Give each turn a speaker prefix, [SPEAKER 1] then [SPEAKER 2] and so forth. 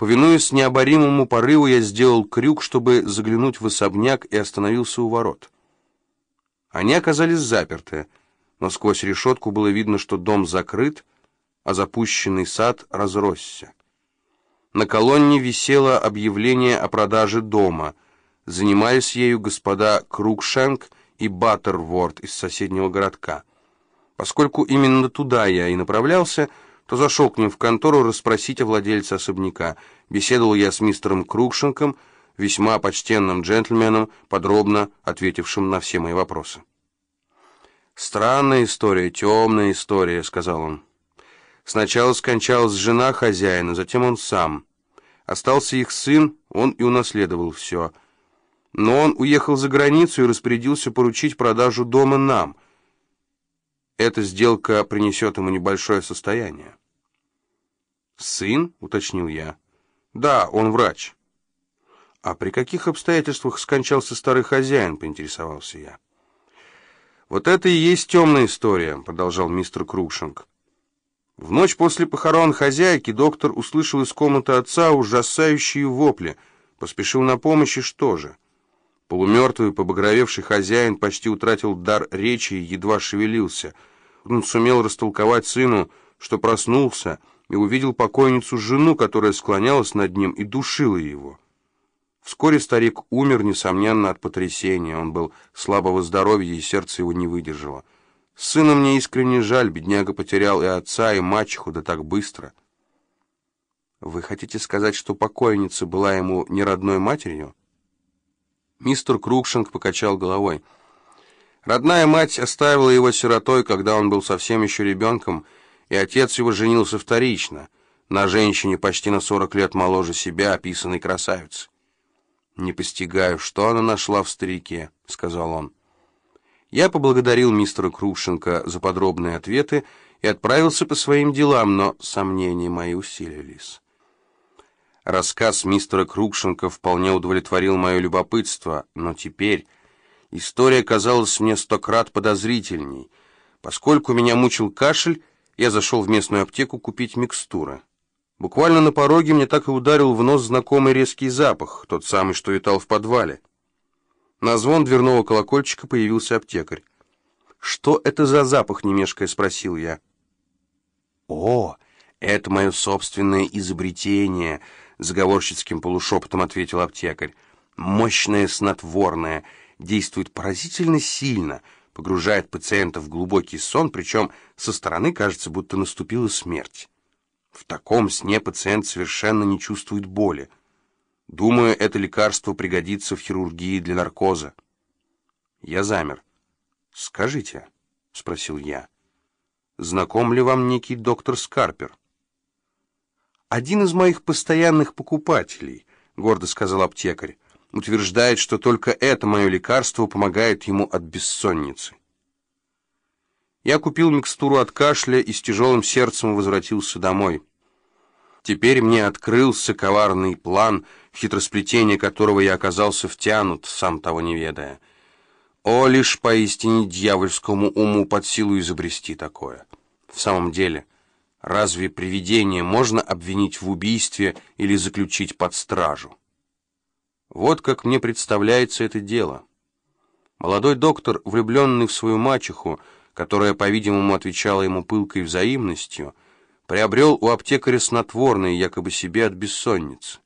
[SPEAKER 1] Повинуясь необоримому порыву, я сделал крюк, чтобы заглянуть в особняк, и остановился у ворот. Они оказались заперты, но сквозь решетку было видно, что дом закрыт, а запущенный сад разросся. На колонне висело объявление о продаже дома. Занимались ею господа Крукшенк и Баттерворд из соседнего городка. Поскольку именно туда я и направлялся, то зашел к ним в контору расспросить о владельце особняка. Беседовал я с мистером Крукшенком, весьма почтенным джентльменом, подробно ответившим на все мои вопросы. «Странная история, темная история», — сказал он. «Сначала скончалась жена хозяина, затем он сам. Остался их сын, он и унаследовал все. Но он уехал за границу и распорядился поручить продажу дома нам. Эта сделка принесет ему небольшое состояние». «Сын?» — уточнил я. «Да, он врач». «А при каких обстоятельствах скончался старый хозяин?» — поинтересовался я. «Вот это и есть темная история», — продолжал мистер Крукшенк. «В ночь после похорон хозяйки доктор услышал из комнаты отца ужасающие вопли, поспешил на помощь, и что же? Полумертвый, побагровевший хозяин почти утратил дар речи и едва шевелился. Он сумел растолковать сыну, что проснулся, и увидел покойницу-жену, которая склонялась над ним и душила его. Вскоре старик умер, несомненно, от потрясения. Он был слабого здоровья, и сердце его не выдержало. Сына мне искренне жаль, бедняга потерял и отца, и мачеху, да так быстро». «Вы хотите сказать, что покойница была ему не родной матерью?» Мистер Крукшенк покачал головой. «Родная мать оставила его сиротой, когда он был совсем еще ребенком, и отец его женился вторично, на женщине почти на 40 лет моложе себя, описанной красавице». «Не постигаю, что она нашла в старике», — сказал он. Я поблагодарил мистера Крукшенка за подробные ответы и отправился по своим делам, но сомнения мои усилились. Рассказ мистера Крукшенка вполне удовлетворил мое любопытство, но теперь история казалась мне 100 крат подозрительней. Поскольку меня мучил кашель, я зашел в местную аптеку купить микстуры. Буквально на пороге мне так и ударил в нос знакомый резкий запах, тот самый, что витал в подвале. На звон дверного колокольчика появился аптекарь. «Что это за запах?» — не мешкая спросил я. «О, это мое собственное изобретение», — заговорщицким полушепотом ответил аптекарь. «Мощное снотворное, действует поразительно сильно, погружает пациента в глубокий сон, причем со стороны кажется, будто наступила смерть. В таком сне пациент совершенно не чувствует боли. Думаю, это лекарство пригодится в хирургии для наркоза». Я замер. «Скажите», — спросил я, — «знаком ли вам некий доктор Скарпер?» «Один из моих постоянных покупателей», — гордо сказал аптекарь, — «утверждает, что только это мое лекарство помогает ему от бессонницы». Я купил микстуру от кашля и с тяжелым сердцем возвратился домой. Теперь мне открылся коварный план, в хитросплетение которого я оказался втянут, сам того не ведая. О, лишь поистине дьявольскому уму под силу изобрести такое. В самом деле, разве привидение можно обвинить в убийстве или заключить под стражу? Вот как мне представляется это дело. Молодой доктор, влюбленный в свою мачеху, которая, по-видимому, отвечала ему пылкой взаимностью, приобрел у аптекаря снотворное якобы себе от бессонницы.